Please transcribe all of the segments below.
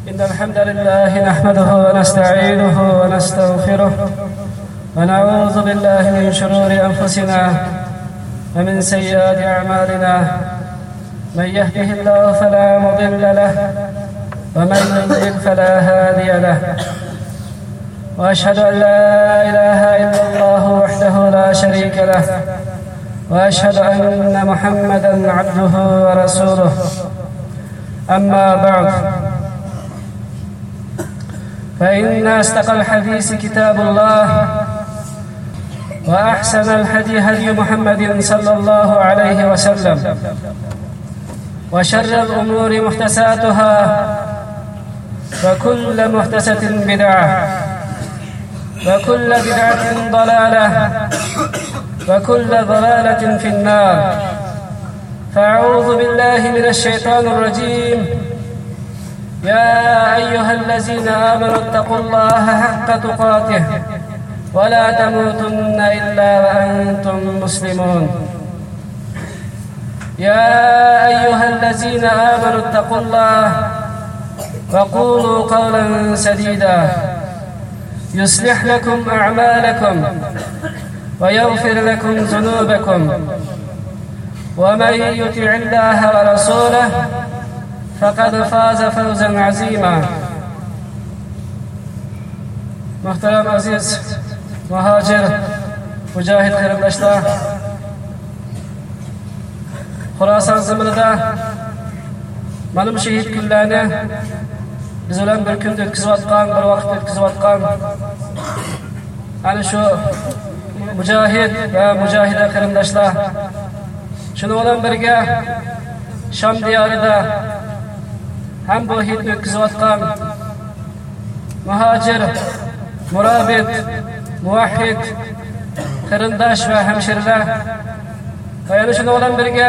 إن الحمد لله نحمده ونستعينه ونستغفره ونعوذ بالله من شرور أنفسنا ومن سيئات أعمالنا. من يهده الله فلا مضل له ومن يضلل فلا هادي له. وأشهد أن لا إله إلا الله وحده لا شريك له وأشهد أن محمدا عبده ورسوله. أما بعد، فإن أصدق الحديث كتاب الله، وأحسن الهدي هدي محمد صلى الله عليه وسلم، وشر الأمور محدثاتها، وكل محدثة بدعة، وكل بدعة ضلالة، وكل ضلالة في النار. فأعوذ بالله من الشيطان الرجيم. يا أيها الذين آمنوا اتقوا الله حق تقاته ولا تموتن إلا وأنتم مسلمون. يا أيها الذين آمنوا اتقوا الله وقولوا قولا سديدا يصلح لكم أعمالكم ويغفر لكم ذنوبكم، ومن يطع الله ورسوله فقد فاز فوزا عظيما. Muhterem aziz muhacir mujahid qarindoshlar, Xorason zaminida mana bu shahid kunlarni biz bilan bir kun o'tkazayotgan, bir vaqt o'tkazayotgan ana shu mujahid va mujahida qarindoshlar, shuni bilan birga Sham diyorida ham bu hid o'tkazayotgan muhacir, murabit, muvahhid qarindosh va hamshiralar va yana shuni bilan birga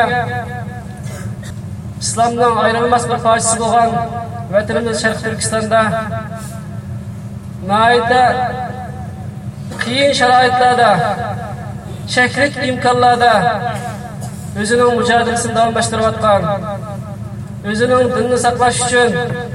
islomning ayrilmas bir parchasi bo'lgan vatanimiz Sharq Turkistonda nihoyatda qiyin sharoitlarda, cheklik imkonlarda o'zining mujohadasini davomlashtirayotgan, o'zining dinni saqlash uchun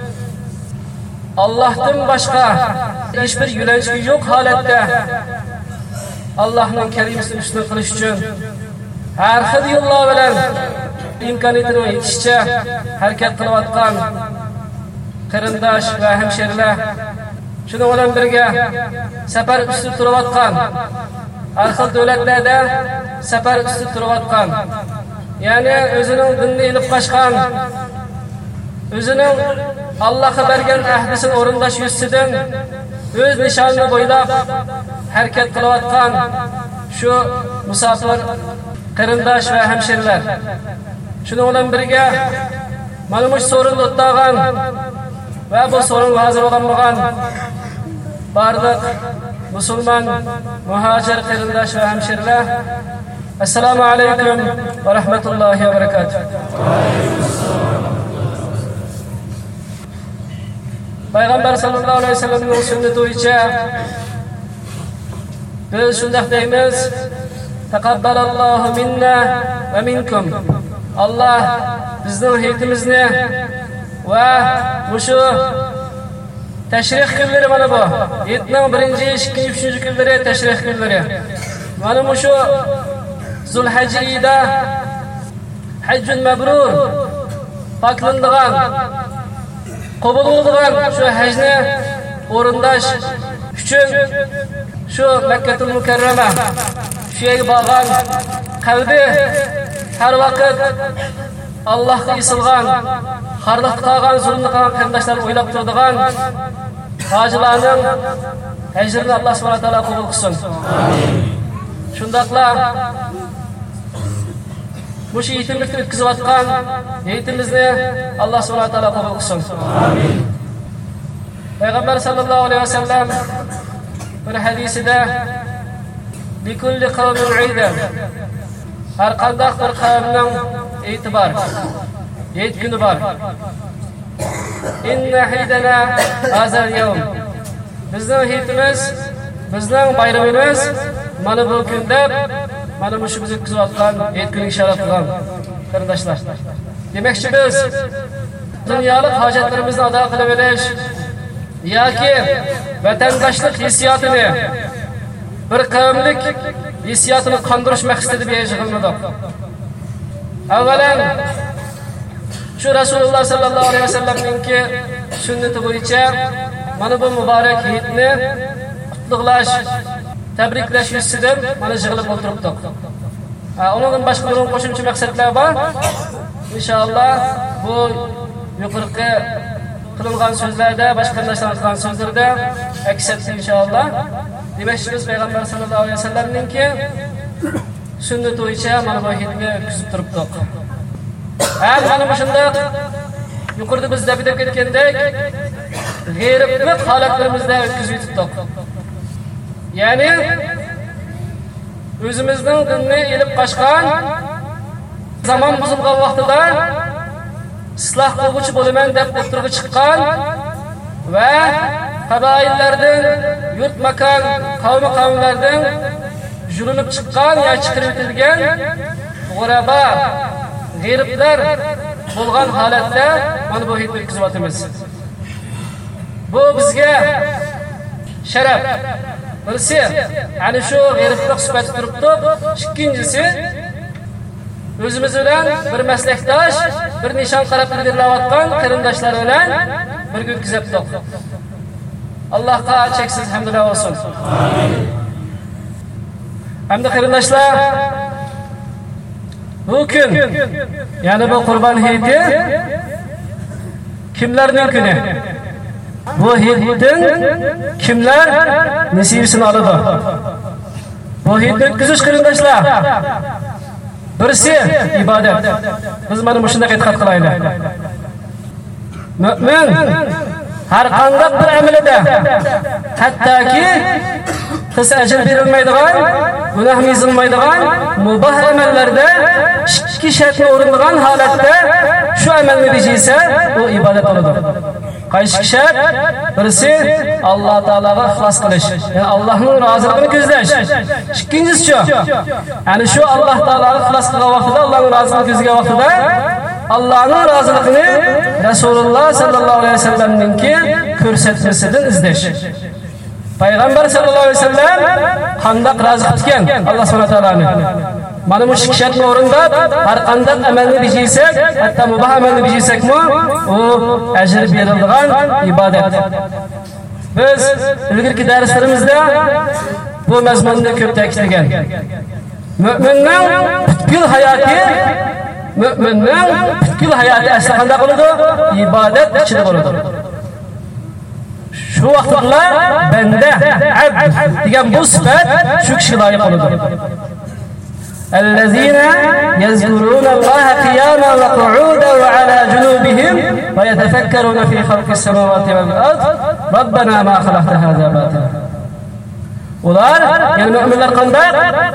Allohdan boshqa hech bir yo'nalish yo'q holatda Allohning kalimasini ustun qilish uchun har xil yo'llar bilan imkoniyatini yetishicha harakat qilayotgan qarindosh va hamshiralar, shuni bilan birga safar ustida turayotgan, har xil davlatlarda safar ustida turayotgan, ya'ni o'zining dinni ilib qochgan, o'zining Allohga bergan ahdisini o'rinlash yo'lsidan o'z nishonini bo'ylab harakat qilayotgan shu musofir qarindosh va hamshiralar, shuni bilan birga mana bu so'rinni o'tgan va bu so'rin hozir bo'lgan barliq musulmon muhojir qarindosh va hamshiralar, assalomu alaykum va rahmatullohi va barakatuh. Payg'ambar sallallohu alayhi vasallamning sunnati bo'yicha biz shunday deymiz: taqabbalallohu minna va minkum. Alloh bizning hayitimizni va mushu tashrih kunlari, mana bu yetning 1-2-3 kunlari tashrih kunlari, mana mushu Zulhajjida hajjun mabrur poklandigan, qabul bo'lgan shu hajni o'rindash uchun shu Makkatul Mukarrama, shu yerga borgan qalbi har vaqt Allohga isilgan, xorliq qilgan, zulm qilgan qarindoshlarni o'ylab turadigan hojilarning hajrini Alloh subhanahu va taolo qabul qilsin. Shundaqla bu yetimlikni o'tkazayotgan yetimizni Alloh subhanahu va taolo qabul qilsin. Payg'ambar sallallohu alayhi vasallam bir hadisida likulli qavmin uyda, har qanday bir qavmning e'tibor, yet kuni bor. Inna hidana hazal yawm. Bizning hitimiz, bizning bayramimiz mana bu kunda, mana bu shu biz o'tkazayotgan yet kun ishorat qilgan qarindoshlar. Demakchi biz dunyolik hojatlarimizni ado qilib olish yoki vatandoshlik hissiyotini, bir qavmlik hissiyotini qondirish maqsadida yig'ilmadik. Avvalan shu Rasululloh sallallohu alayhi vasallamning sunnati bo'yicha mana bu muborak hayitni qutlug'lash, tabriklash yuzasidan mana yig'ilib o'tiribdik. Undan boshqa bir qo'shimcha maqsadlar bor. İnşallah bu yuqorqi qilingan so'zlarda, boshqa narsalar qilgan so'zlarda aks etsin inshaalloh. Demakki biz payg'ambar sallallohu alayhi vasallamning sunnati bo'yicha mana bu hayitni kuzatib turibdik. Mana bu shunday yuqorida biz deb ketgandek g'ayriblik holatlarimizda o'tkazib turibdik. Ya'ni o'zimizning dinni ilib qochgan, zaman buzilgan vaqtida isloh qiluvchi bo'laman deb o'tirg'i chiqqan va qabaillardan, yurt makon, qavmlardan yurilib chiqqan ya chiqarib o'tilgan g'uraba, g'iriblar bo'lgan holatda mana bu hayitni o'tkazyapmiz. Bu bizga sharaf. Birisi, ana shu g'iriblik sifatida turibdi. Ikkinchisi, o'zimiz bilan bir maslakdosh, bir nishon qarab ilgarilayotgan qarindoshlar bilan birga o'tkazibdik. Allohga cheksiz hamdlar olsun. Amin. Hamda qarindoshlar, bu kun, ya'ni bu Qurbon hayiti kimlarning kuni? Bu hayitdan kimlar nasibasini oladi? Bu hayitni o'tkazish qarindoshlar birisi ibodat. Biz mana shunday e'tiqod qilaylik. Mu'min har qanday bir amalida, hattoki qilsa ajr berilmaydigan, gunoh yozilmaydigan mubah amallarda ikki shartni o'rinlagan holatda shu amalni bajarsa, u ibodat bo'ladi. Qaysi shart? Birisi Alloh taolaga ixlos qilish, ya'ni Allohning roziligini ko'zlash. Ikkinchisi ana shu Alloh taolaga ixlos qilgan vaqtida, Allohning roziligini ko'zlagan vaqtida Allohning roziligini Rasululloh sallallohu alayhi vasallamning ko'rsatmasidan izlash. Payg'ambar sallallohu alayhi vasallam qanday rozi qilgan Alloh subhanahu va taolani. Mana bu shartni o'rindab, har qanday amalni bajarsak, hatto mubah amalni bajarsakmi, u ajr beriladigan ibodat. Biz ilgirki darslarimizda bu mazmunni ko'p ta'kidlagan. Mu'minning butkul hayoti asli qanday bo'ladi? Ibodat ichida bo'ladi. Shu vaqtda banda, abd degan bu sifat shu kishiga loyiq bo'ladi. الذين يذكرون الله قياما وقعودا وعلى جنوبهم ويتفكرون في خلق السماوات والأرض ربنا ما خلقت هذا باطلا. Ular, yani müminler qanday?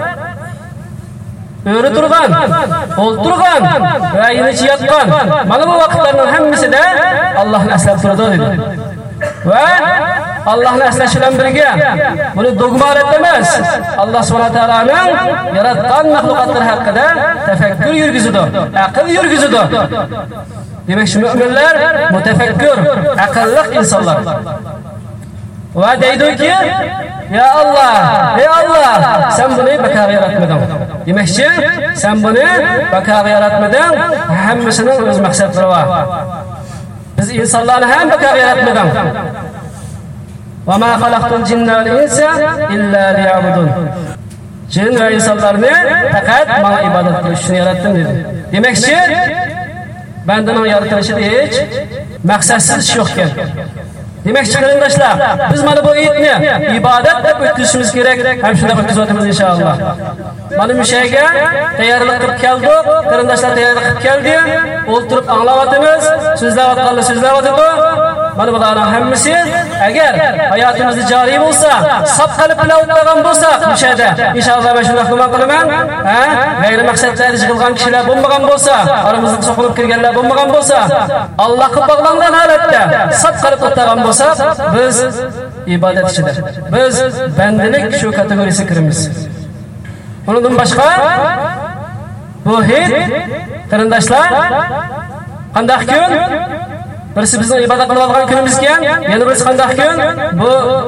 Öyle turgan, o'ltirgan va yinichi yotgan. Mana bu vaqtlarning hammasida Allohni aslab turadi dedi. Va Allohni aslash bilan birga buni dogmalat emas, Alloh subhanahu va taolaning yaratgan mahluqotlar haqida tafakkur yurgizadi, aql yurgizadi. Demak, mu'minlar mutafakkir, aqlli insonlar. Va deydiki, ya Allah, sen buni bakar yaratmading. Demakchi, sen buni bakar yaratmading, hammasining o'z maqsadlari bor. Biz insonlarni ham bakar yaratmadik. Va ma xalaqtul jinna val insa illa liya'budun. Jin va insonlarni faqat menga ibodat qilish uchun yaratdim dedi. Demakchi, bandaning yaratilishida hech maqsadsiz ish yo'q ekan. Demakchi qarindoshlar, biz mana bu hayitni ibodat deb o'tkazishimiz kerak. Ham shunday o'tkazamiz inshaalloh. Mana bu shayga tayyorlik qilib keldik, qarindoshlar tayyorlik qilib keldi. O'ltirib anglayotimiz, so'zlayotdi. Mana bularning hammasi agar hayotimizda joriy bo'lsa, sab qalb bilan o'tgan bo'lsa, bu shayda inshaalloh men shunday xizmat qilaman. G'ayri maqsadlarda yig'ilgan kishilar bo'lmagan bo'lsa, aramizda so'qilib kirganlar bo'lmagan bo'lsa, Allohga bog'langan holatda sab qalb o'tgan bo'lsa, biz ibodat ichida. Biz bandalik shu kategoriyasiga kiramiz. Bundan boshqa bu hayit qarindoshlar qanday kun? Birisi bizning ibodat qilib olgan kunimiz ekan, yana birisi qanday kun? Bu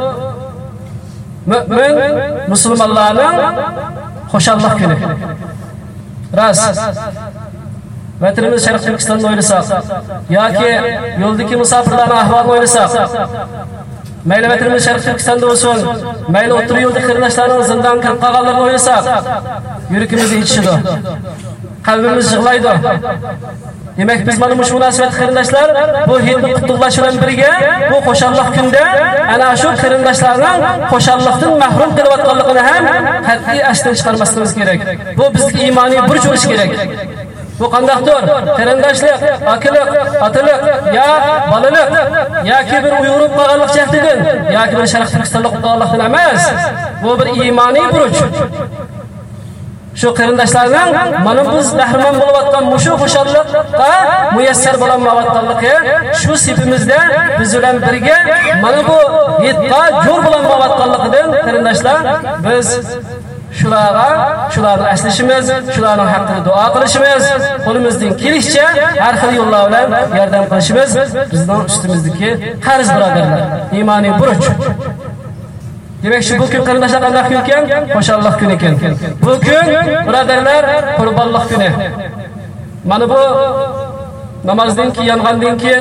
mu'min musulmonlarning xo'shallik kuni. Ras. Vatanimiz Sharq Turkistonda o'ylasak yoki yo'ldagi musofirlarning ahvolini o'ylasak, mayli vatanimiz Sharq Turkistonda bo'lsin, mayli o'tir yo'lda qarindoshlarning zindon kirib qolganlarini o'ylasak, yuragimiz yetishidi. Qalbimiz yig'laydi. Demak, biz mana shu munosabat qarindoshlar, bu hidni qutlug'lash bilan birga bu xo'shallik kunda ana shu qarindoshlarning xo'shallikdan mahrum qilayotganligini ham qat'iy asdan chiqarmasligimiz kerak. Bu bizga iymoniy burch bo'lishi kerak. Bu qandaqdir? Qarindoshlik, akalik, otalik, ya bolalik, yoki bir uyurib qolganlik jahdidan, yoki bir Sharq Turkistonlik qolganlikdan emas. Bu bir iymoniy burch. Şu qarindoshlarning mana biz bahramon bo'layotgan mushu xo'shallikqa muyassar bo'lolmayotganligi shu sifimizda biz bilan birga mana bu yetqa jo'r bo'lolmayotganligidan qarindoshlar biz shularni aslashimiz, shularning haqqiga duo qilishimiz, qo'limizdan kelishicha har xil yo'llar bilan yordam qilishimiz bizning ustimizdagi qarz birodarlar, iymoniy burch. Demek şu bu gün qarindoshlar qanday kun ekan? Xo'shallik kuni ekan. Bu kun birodarlar qurbonlik kuni. Mana bu namozdan keyin, yongandan keyin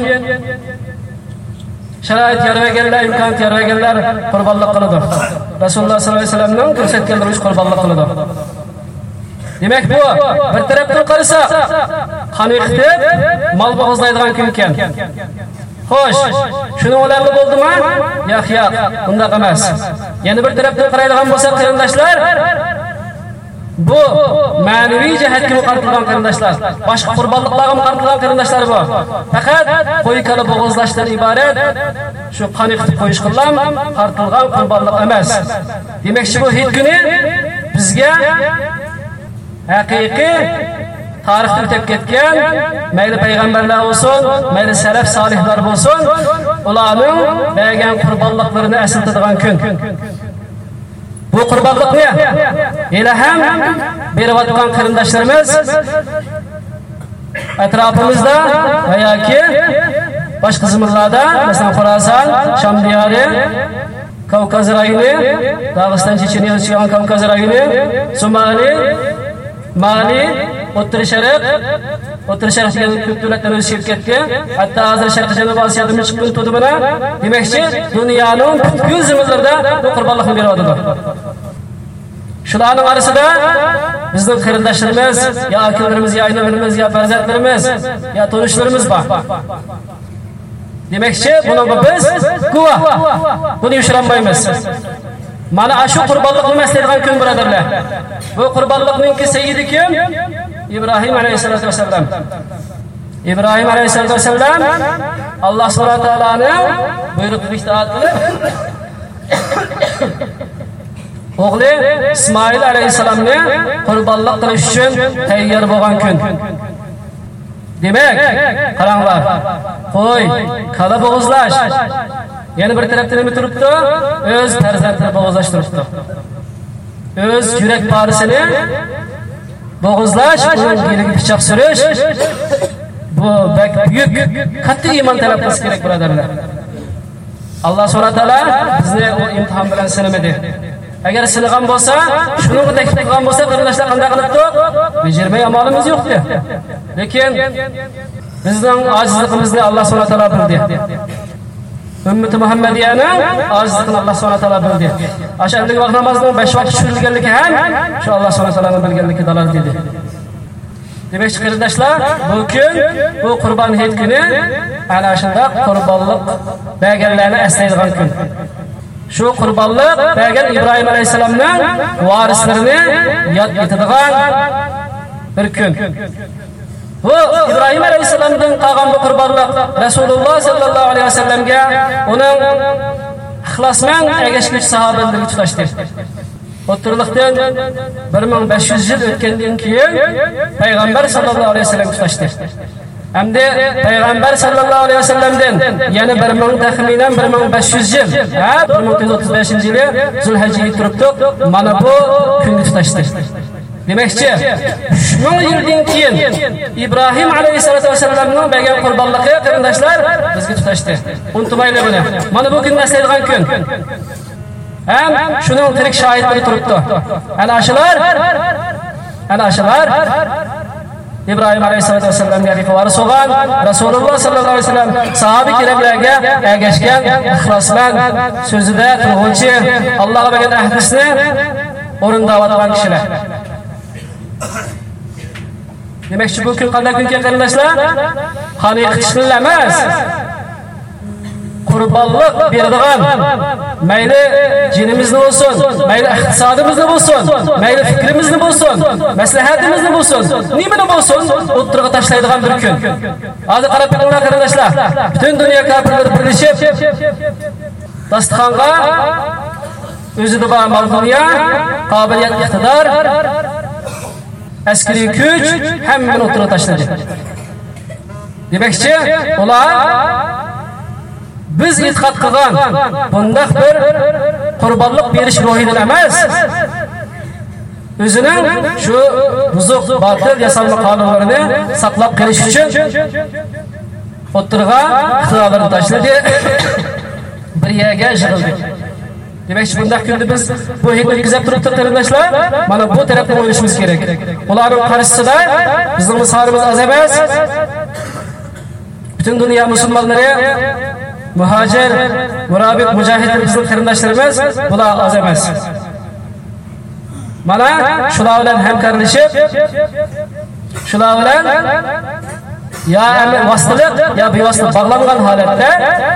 sharoit yaramaganlar, imkoniyat yaramaganlar qurbonlik qiladi. Rasululloh sollallohu alayhi vasallamning ko'rsatganlari uchun qurbonlik qiladi. Demek bu bir tarafdan qarasak, qaniqtib mol bo'g'izlaydigan kun ekan. Xo'sh, shuni o'larli bo'ldimi? Yo'q, bunday emas. Yana bir tarafdan qaraydigan bo'lsak, qarindoshlar, bu ma'naviy jihatga qartilgan qarindoshlar, boshqa qurbonliklarga qartilgan qarindoshlar bu. Faqat qo'y kala bo'g'izlashdan iborat, shu qaniqtib qo'yish qilam qartilgan qurbonlik emas. Demakchi bu hid kuni bizga haqiqiy tarixda o'tib ketgan mayli payg'ambarlar bo'lsin, mayli salaf solihlar bo'lsin, ularning bergan qurbonliklarini eslatadigan kun. Bu qurbonlikni ilham berayotgan qarindoshlarimiz atrofimizda va yoki boshqa zaminlarda, masalan Xorazon, Sham diyori, Kavkaz rayoni, Dog'iston, Checheniya, Kavkaz rayoni, Somali, Mali, O'rta Sharqdagi ko'p davlatlar o'sib ketdi. Hatto hozir Sharqiy Janubiy Osiyoda chiqqan to'di bilan demakchi dunyoning butkul zaminlarida bu qurbonlikni beryapti. Shularning orasida bizning qarindoshlarimiz, yo akalarimiz, yo aynalarimiz, yo farzandlarimiz, yo tanishlarimiz bor. Demakchi bunga biz guvoh. Buni yushirolmaymiz. Mana shu qurbonlikni maslaydigan kun birodarlar. Bu qurbonlikning sayyidi kim? İbrahim aleyhissalatu vesselam. İbrahim aleyhissalatu vesselam Allah subhanahu wa ta'ala'nın buyruğuna itaat qilib o'g'li İsmail aleyhissalamni qurbonlik qilish uchun tayyor bo'lgan kun. Demak, qaranglar. Qo'y, kala bo'g'izlash. Yana bir tarafdan nima turibdi? O'z farzandini bo'g'izlash turibdi. O'z yurak parisini bo'g'izlash, uning pichoq surish bu buyuk katta iymon talab qilish kerak birodarlar. Alloh subhanahu va taolo bizni bu imtihon bilan sinamadi. Agar sinagan bo'lsa, shuni taklif qilgan bo'lsa, qarindoshlar qanday qilibdi? Bejirmay amalimiz yo'qdi. Lekin bizning ojizligimizni Alloh subhanahu va taolo bildi. Ümmeti Muhammediye'nin azizliğini Allah subhanahu wa ta'ala bildi. Aşağıdaki vaqt namazının 5 vaqt tushunilganligi ham şu Allah subhanahu wa ta'ala'nın bilganligi dalil dedi. Demek ki qarindoshlar, bu kun, bu Qurban hayit kuni ana shunday qurbonlik berganlarni eslaydigan kun. Şu qurbonlik bergan İbrahim alayhisalomning varislarini yod etadigan bir kun. Bu İbrahim aleyhisselamdan qolgan bu qurbonlik Rasululloh sallallohu alayhi vasallamga uning ixlosman ergashuvchi sahobalarga tutashdi. O'tirliqdan 1500 yil o'tgandan keyin payg'ambar sallallohu alayhi vasallam tutashdi. Hamda payg'ambar sallallohu alayhi vasallamdan yana 1000 taxminan 1500 yil, 1935-yili Zulhijja turibdi. Mana bu kunni tutashdi. Demakchi, 1000 yildan keyin Ibrohim alayhisolatu vasallamning bergan qurbonligi qarindoshlar bizga tutashdi. Unutmaylik buni. Mana bu kun naslaydigan kun. Ham shuning tirik shohidlari turibdi. Ana shular İbrahim Aleyhisselatü Vesselam'ga rivoyat olgan Rasululloh sallallohu alayhi vasallam sahabi kiramlarga ergashgan ixloslan so'zida turg'uvchi Allohga bergan ahdisini o'rindayotgan kishilar. Demakchi bu kun qanday kunga qarindoshlar? Haqiqiy ishlar emas. Qurbonlik beradigan, mayli jinimizni bo'lsin, mayli iqtisodimizni bo'lsin, mayli fikrimizni bo'lsin, maslahatimizni bo'lsin, nimani bo'lsin, o'ttirga tashlaydigan bir kun. Hozir qarab qo'yinglar qarindoshlar. Butun dunyo kafirlari birlashib dasturxonga o'zida bor mol-dunyo, qobiliyat, iqtidor, askariy kuch hammani o'ttirga tashladi. Demakchi, ular biz e'tiqod qilgan bundaq bir qurbonlik berish ruhidan emas, o'zining shu buzuq, botil, yasalma qonunlarini saqlab qolish uchun o'tirga ixtiyorlarni tashladi, bir yerga yig'ildi. Demakchi, bundaq kunda biz bu hikmat o'tkazib turibdi qarindoshlar. Mana bu tarafdan o'ylashimiz kerak. Ularning qarshisida bizning misolimiz oz emas. Butun dunyo musulmonlari muhacir, murabit, mujahid bizning qarindoshlarimiz, bular oz emas. Mana shular bilan hamkorlashib, shular bilan ya vositalik, ya bevosita bog'langan holatda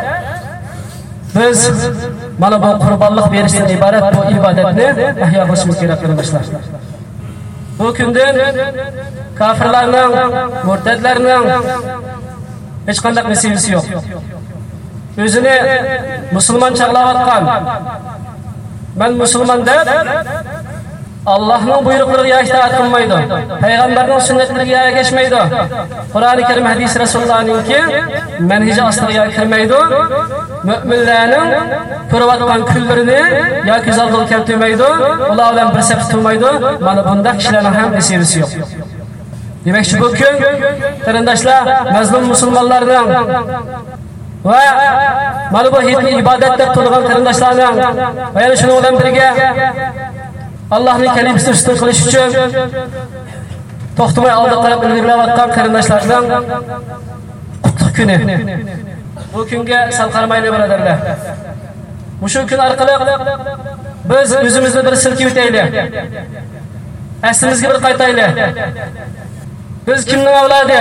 biz mana bu qurbonlik berishdan iborat bu ibodatni ahyo qilishimiz kerak qarindoshlar. Bu kundan kofirlarning, murtadlarning hech qanday nasibasi yo'q. O'zini musulmon chaqlayotgan, men musulmon deb Allohning buyruqlariga itoat qilmaydi, payg'ambarning sunnatlariga ergashmaydi, Qur'oni Karim, hadis Rasulullohning manhaji ostiga kirmaydi, mu'minlarning ko'rayotgan kunlarini yoki zalga keltirmaydi, ular bilan bir saf tutmaydi. Mana bunday kishilarning ham nasibasi yo'q. Demakchi, bu kun qarindoshlar mazlum musulmonlarning va mana bu hidni ibodatda to'lgan qarindoshlarning va yana shuning bilan birga Allohning kalimasini ustun qilish uchun to'xtamay oldi qarab ilg'irlayotgan qarindoshlarning qutlug' kuni. Bu kunga sal qaramaylik birodarlar. Shu kun orqali biz o'zimizni bir silkib o'taylik. Aslimizga bir qaytaylik. Biz kimning avlodi?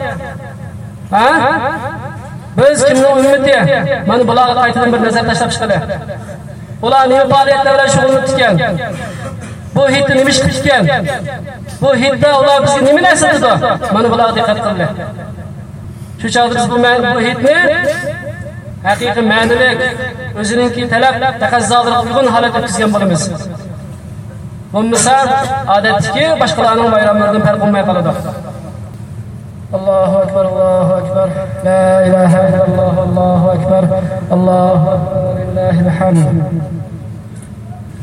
Biz kimning ummati? Mana bularga qaytadan bir nazar tashlab chiqaylik. Ular nima faoliyatlar bilan shug'ullanib ekan? Bu hidni nima ish qilib ekan? Bu hidda ular bizga nima narsa qildi? Mana bularga diqqat qilaylik. Shu chog'da biz bu hidni haqiqiy ma'nilik, o'zining talab, taqozolar uygun holatda o'tkazgan bo'lamiz. Bo'lmasa, odatdagi boshqalarning bayramlaridan farq bo'lmay qoladi. Allohu akbar, Allohu akbar. La ilaha illalloh, Allohu akbar. Allohu akbar, lillahi alhamd.